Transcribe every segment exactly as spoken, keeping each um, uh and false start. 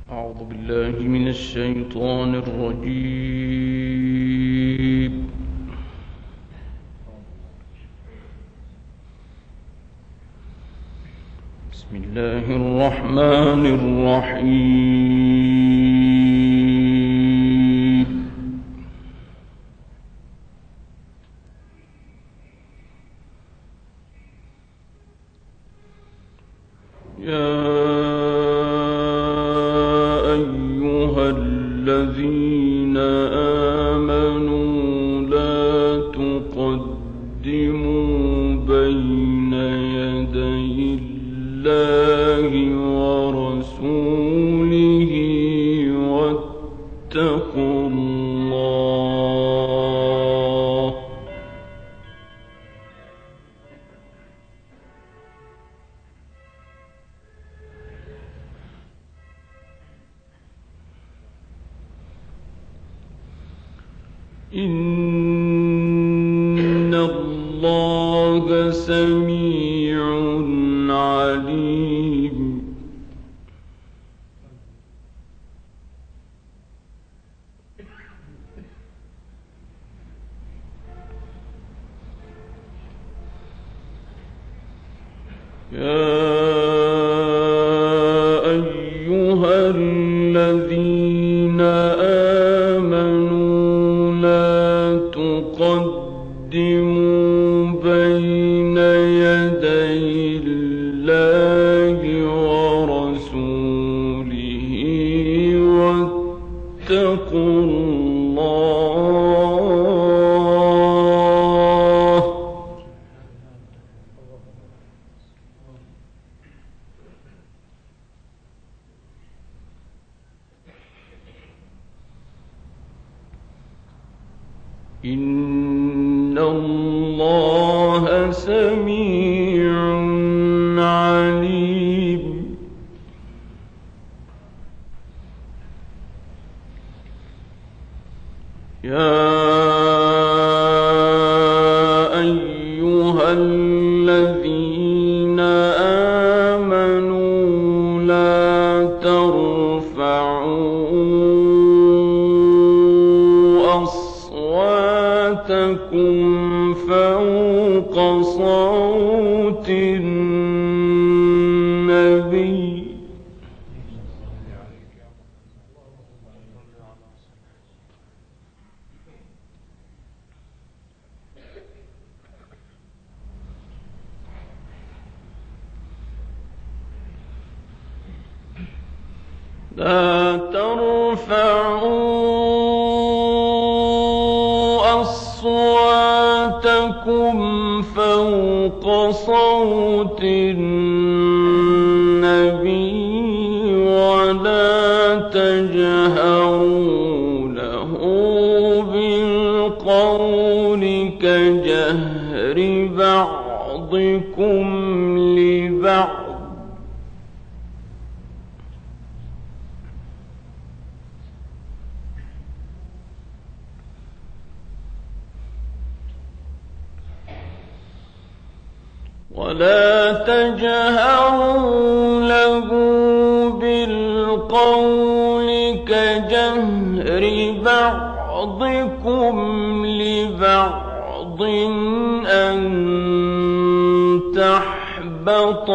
أعوذ بالله من الشيطان الرجيم. بسم الله الرحمن الرحيم. يا الذين آمنوا لا تقدموا بين يدي الله ورسوله واتقوا الله إن الله سميع عليم. يا أيها الذين آمنوا لا تقدموا بين يدي الله ورسوله واتقوا الله إن الله سميع عليم. يا أيها الذين آمنوا لا ترفعوا أصواتكم فوق صوت النبي لا ترفعوا أصواتكم فوق صوت النبي ولا تجهروا له بالقول كجهر بعضكم لبعض ولا تجهروا له بالقول كجهر بعضكم لبعض أن تحبط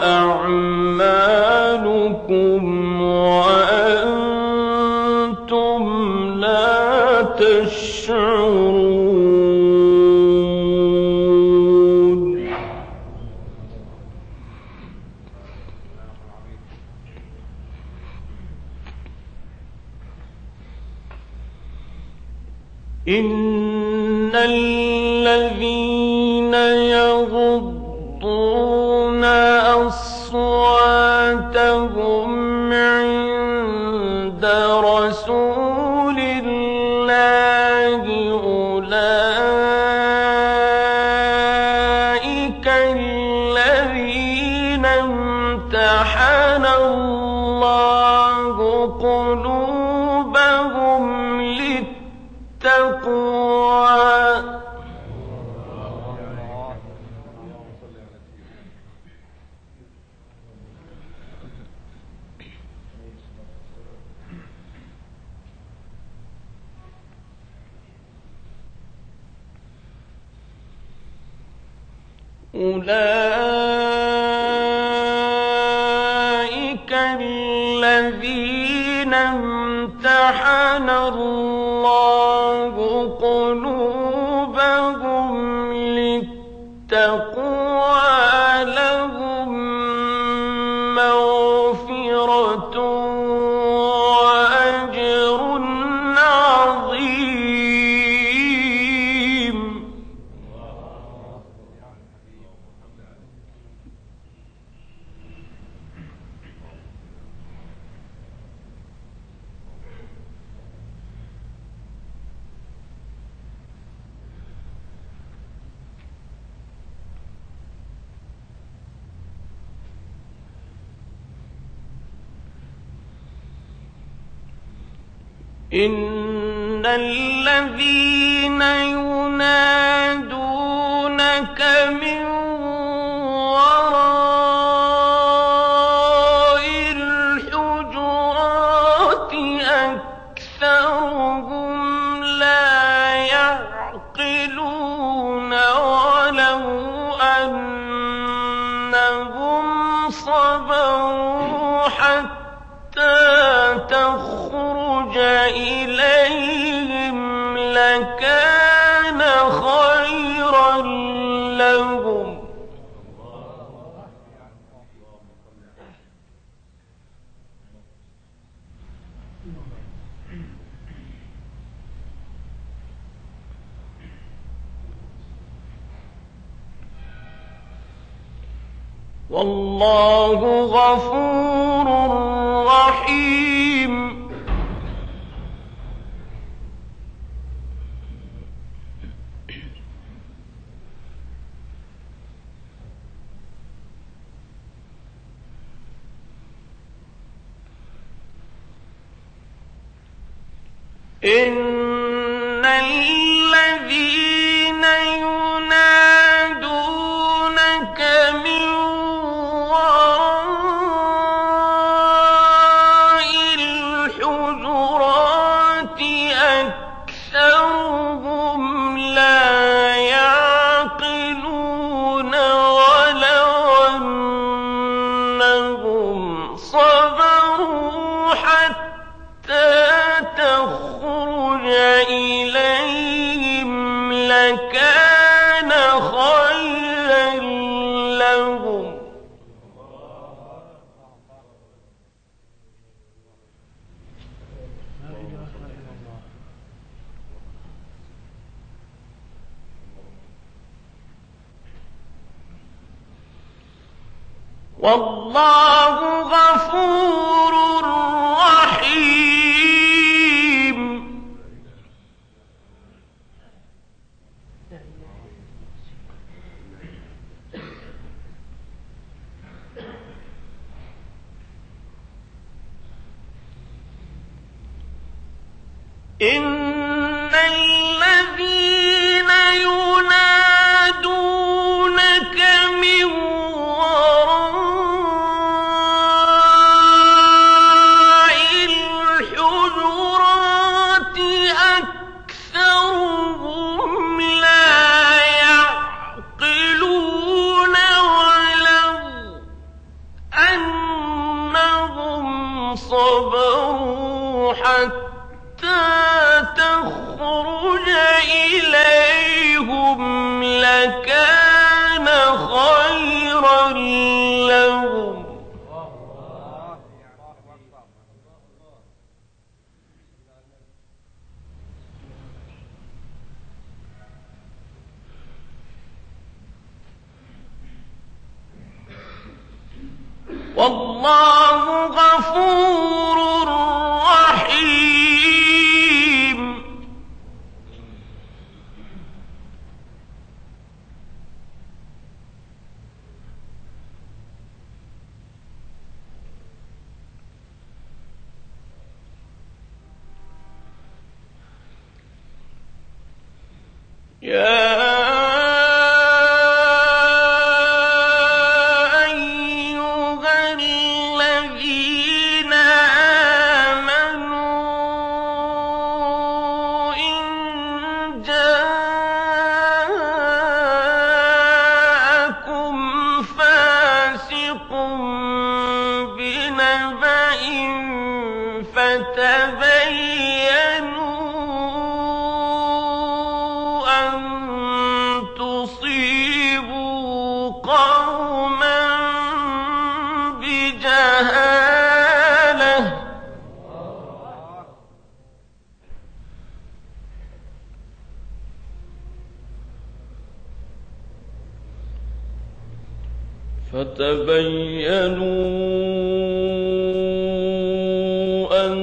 أعمالكم وأنتم لا تشعرون. إن الذين يغضون أصواتهم عند رسول الله أولئك الذين امتحن الله قلوبهم للتقوى أولئك الذين امتحن الله قلوبهم للتقوى لهم مغفرة وأجر عظيم. إن الذين ينادونك من وراء الحجرات أكثرهم لا يعقلون ولو أنهم صبروا حتى تخرج إليهم لكان خيرا لهم. والله غفور رحيم. إن الذين ينادونك من وراء الحجرات أكثرهم لا يعقلون ولو أنهم صبروا حتى تخرج إليهم لكان خيرا لهم. والله غفور رحيم. إن الذين ينادونك من وراء الحجرات أكثرهم لا يعقلون ولو أنهم صبروا حتى تخرج إليهم لكان خيرا لهم. والله غفور رحيم. يا بنبأ فتبينوا أن تصيبوا قوما بجهالة فتبينوا أن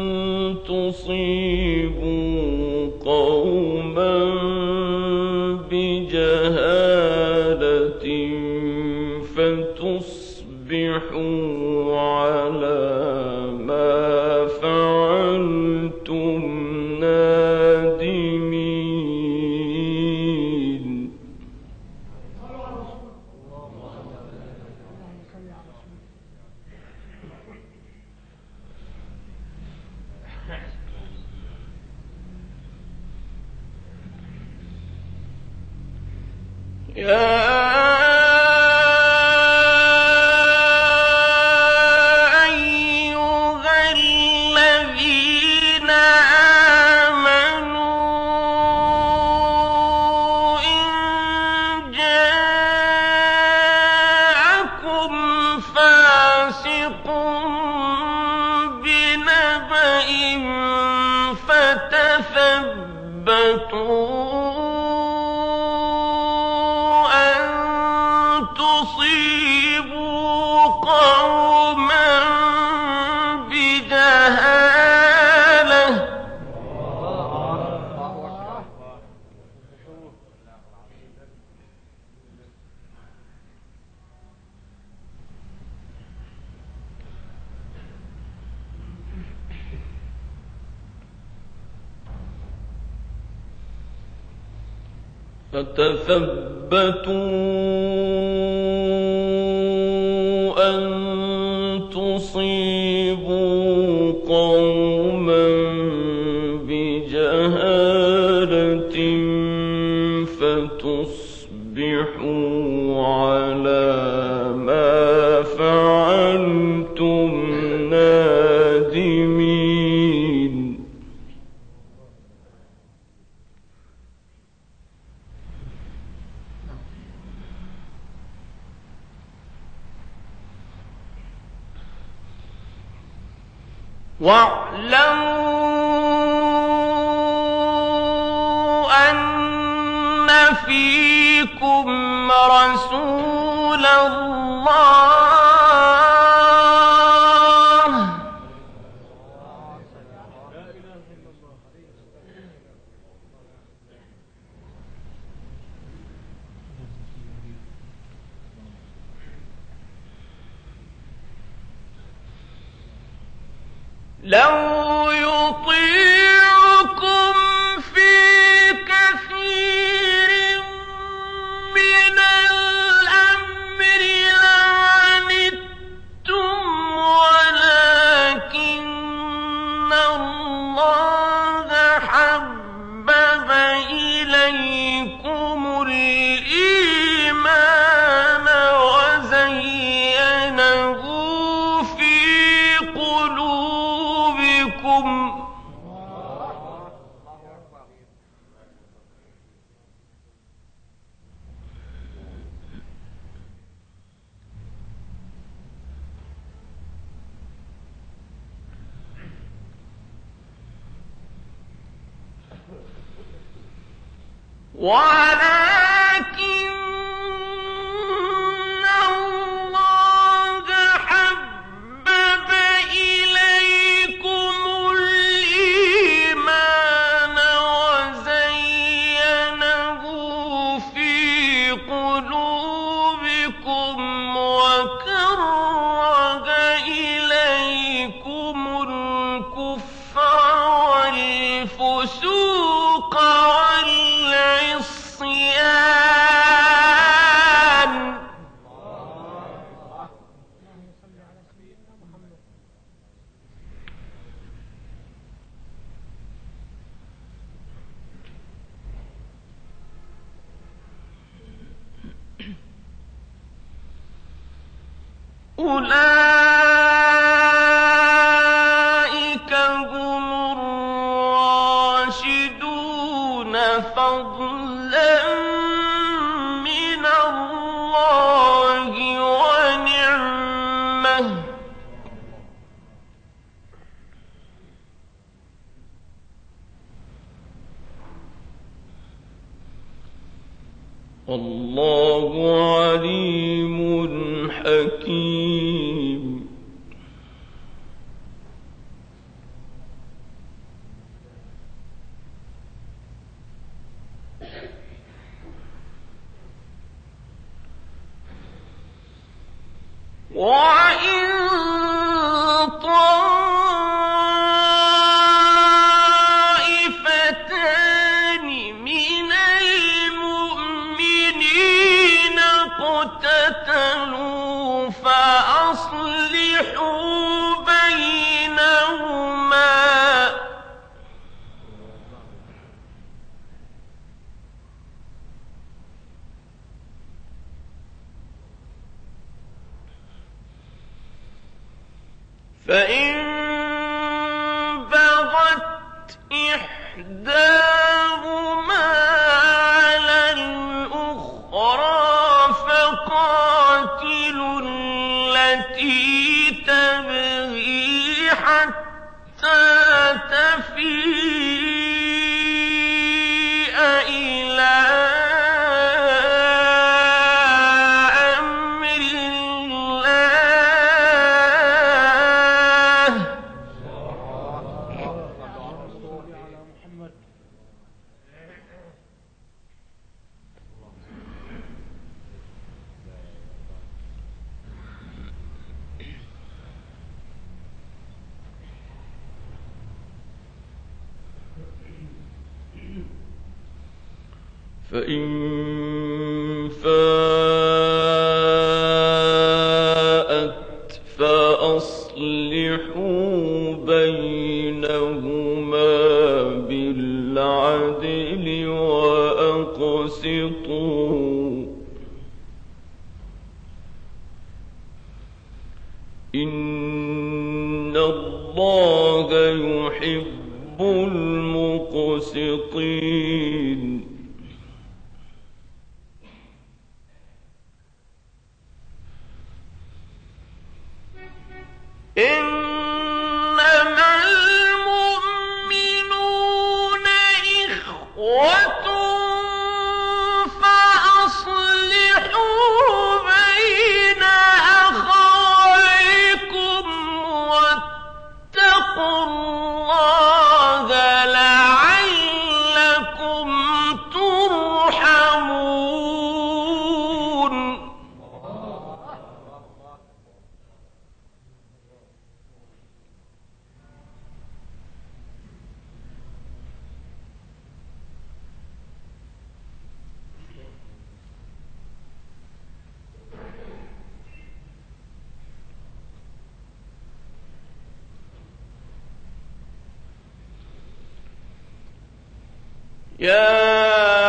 تصيبوا قوما بجهالة فتصبحوا على ما فعلتم نادمين. يا أيها الذين آمنوا إن جاءكم فاسق بنبأ فتثبتوا تصيبوا قوما بجهالة فتثبتوا أن تصيبوا قوما بجهالة فتصبحوا على ما فعلتم نادمين. واعلموا أن فيكم رسول الله لو يطيعكم في كثير من الأمر لعنتم ولكن الله حبب إليكم الإيمان وزينه في قلوبكم ولكن الله حبب إليكم الإيمان وزينه في قلوبكم وكره إليكم الكفر والفسوق والعصيان أولئك والله عليم حكيم. وَإِن طَائِفَتَانِ مِنَ الْمُؤْمِنِينَ اقْتَتَلُوا فَأَصْلِحُوا بَيْنَهُمَا فَإِن بَغَتْ إِحْدَاهُمَا عَلَى الْأُخْرَىٰ فَقَاتِلُوا الَّتِي تَبْغِي حَتَّىٰ تَفِيءَ إِلَىٰ أَمْرِ اللَّهِ ۚ فَإِن فَاءَتْ فَأَصْلِحُوا بَيْنَهُمَا بِالْعَدْلِ وَأَقْسِطُوا ۖ إِنَّ اللَّهَ يُحِبُّ الْمُقْسِطِينَ. إِنَّمَا الْمُؤْمِنُونَ إِخْوَةٌ فَأَصْلِحُوا بَيْنَ أَخَوَيْكُمْ وَاتَّقُوا اللَّهَ لَعَلَّكُمْ تُرْحَمُونَ. يَا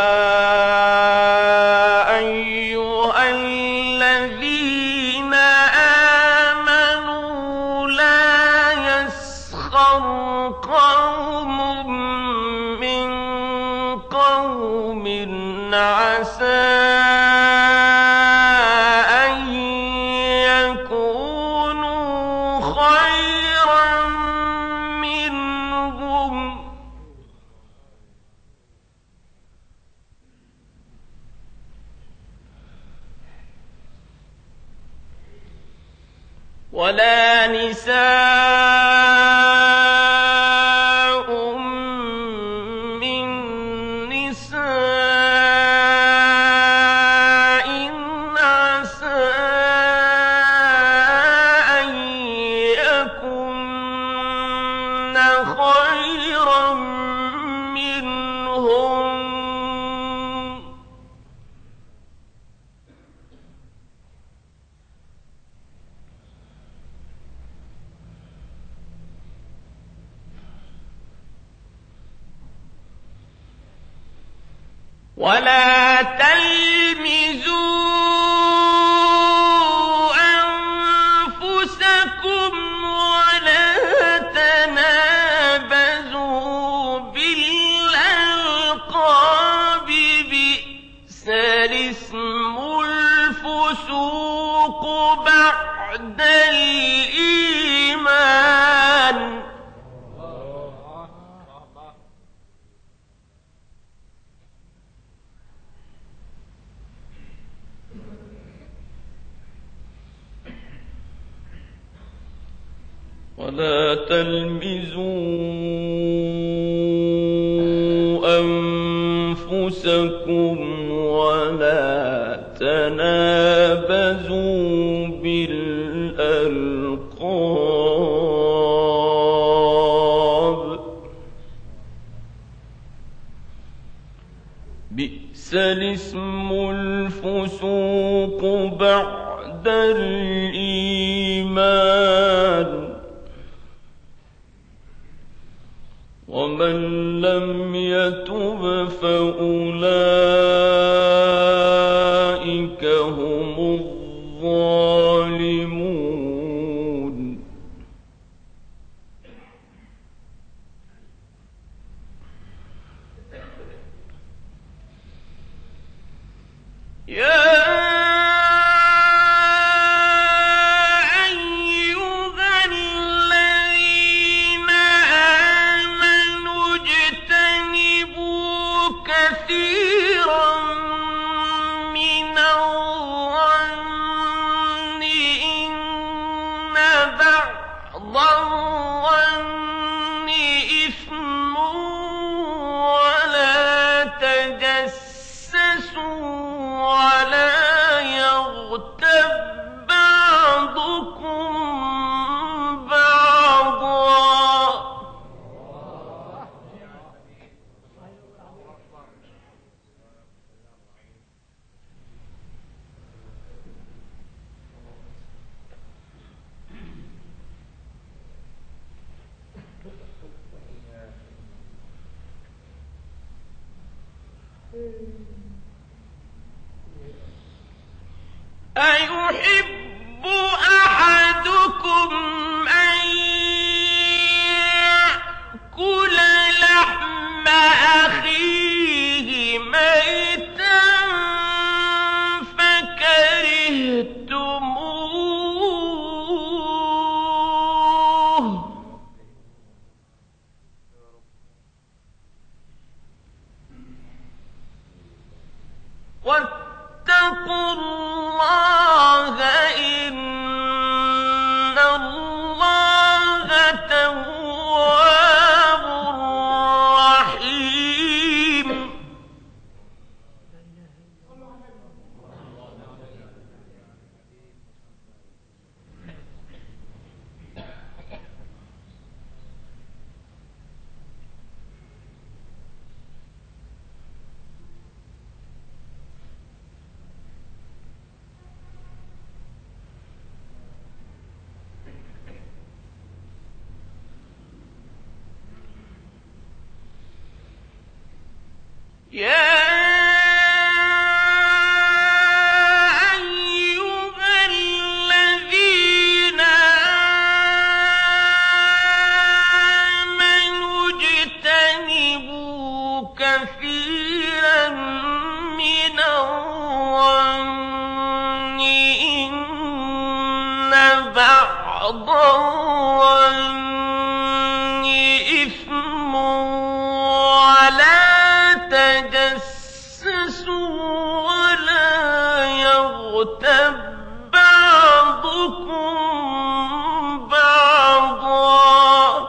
أَيُّهَا الَّذِينَ آمَنُوا لَا يَسْخَرْ قَوْمٌ مِّن قَوْمٍ عَسَىٰ أَن يَكُونُوا خَيْرًا مِّنْهُمْ ۖ وَلَا نِسَاءٌ مِّن نِّسَاءٍ عَسَىٰ أَن يَكُنَّ خَيْرًا مِّنْهُنَّ ۖ وَلَا تَلْمِزُوا أَنفُسَكُمْ وَلَا تَنَابَزُوا بِالْأَلْقَابِ ۖ بِئْسَ الِاسْمُ الْفُسُوقُ بَعْدَ الْإِيمَانِ ۚ ولا تلمزوا أنفسكم ولا تنابزوا بالألقاب بئس الاسم الفسوق بعد الإيمان ومن لم يتب فأولئك هم الظالمون يا أيحب أحدكم أن يأكل لحم أخيه ميتا فكرهتموه واتقوا الله إن الله تواب رحيم يا أيها الذين آمنوا اجتنبوا كثيرا من الظن إن بعض الظن إثم ولا تجسسوا ولا يغتب بعضكم بعضا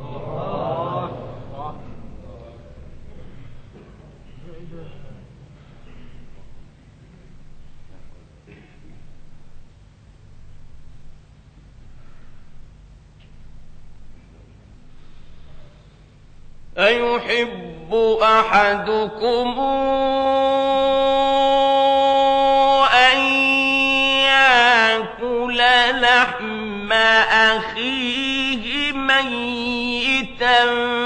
أيحب أحدكم أن يأكل لحم أخيه ميتا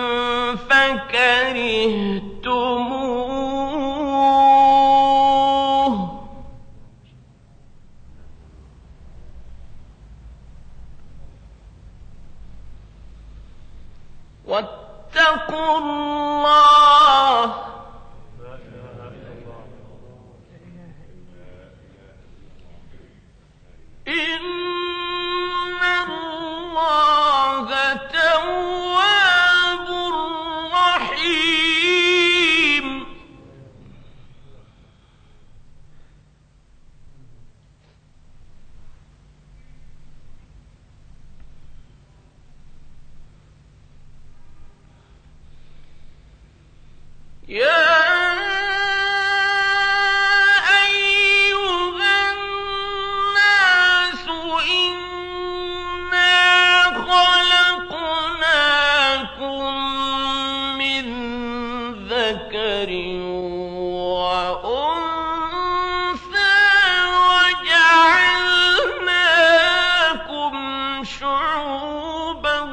فكرهتموه واتقوا الله إن الله تواب رحيم يا أيها الناس إنا خلقناكم من ذكر وأنثى وجعلناكم شعوبا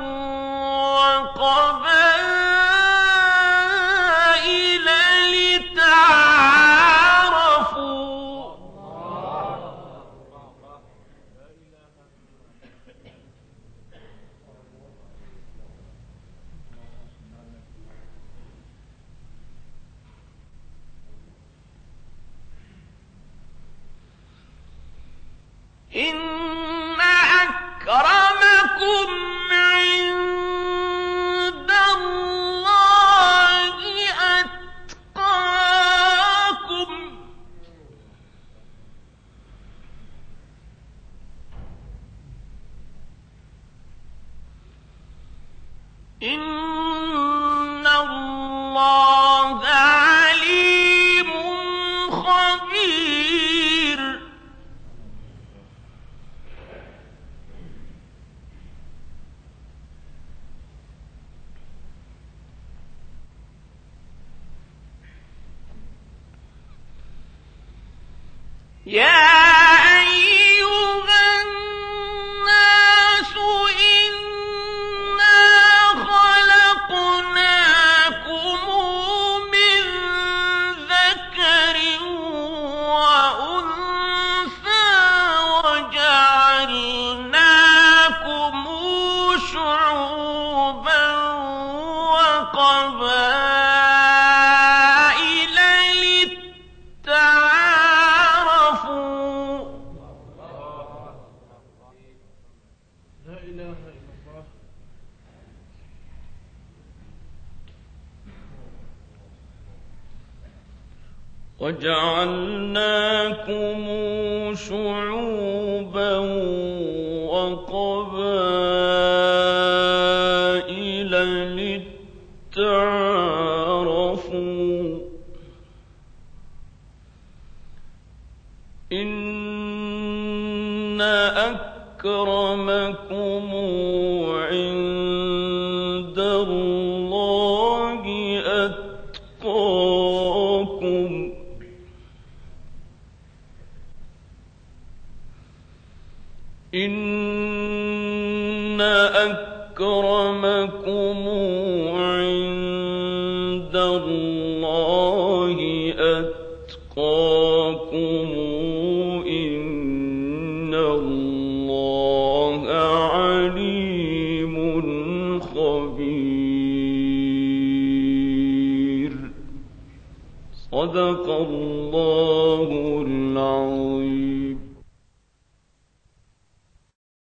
وقبائل لتعارفوا إن أكرمكم عند الله أتقاكم إن الله عليم خبير يا أيها الناس إنا خلقناكم من ذكر وأنثى وجعلناكم شعوبا وقبائل لتعارفوا لا إله إلا الله. وجعلناكم شعوبا وقبائل لتعارفوا إن أكرمكم عند الله أتقاكم إن أكرمكم عند الله أتقاكم إن الله عليم خبير. صدق الله العظيم.